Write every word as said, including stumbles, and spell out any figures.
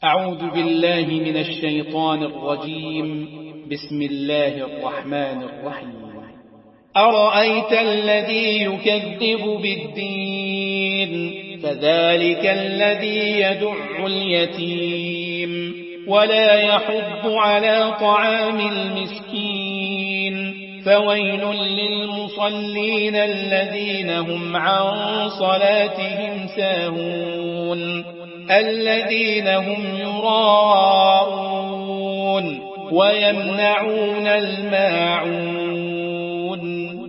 أعوذ بالله من الشيطان الرجيم. بسم الله الرحمن الرحيم. أرأيت الذي يكذب بالدين فذلك الذي يدع اليتيم ولا يحض على طعام المسكين فويل للمصلين الذين هم عن صلاتهم ساهون الذين هم يراءون ويمنعون الماعون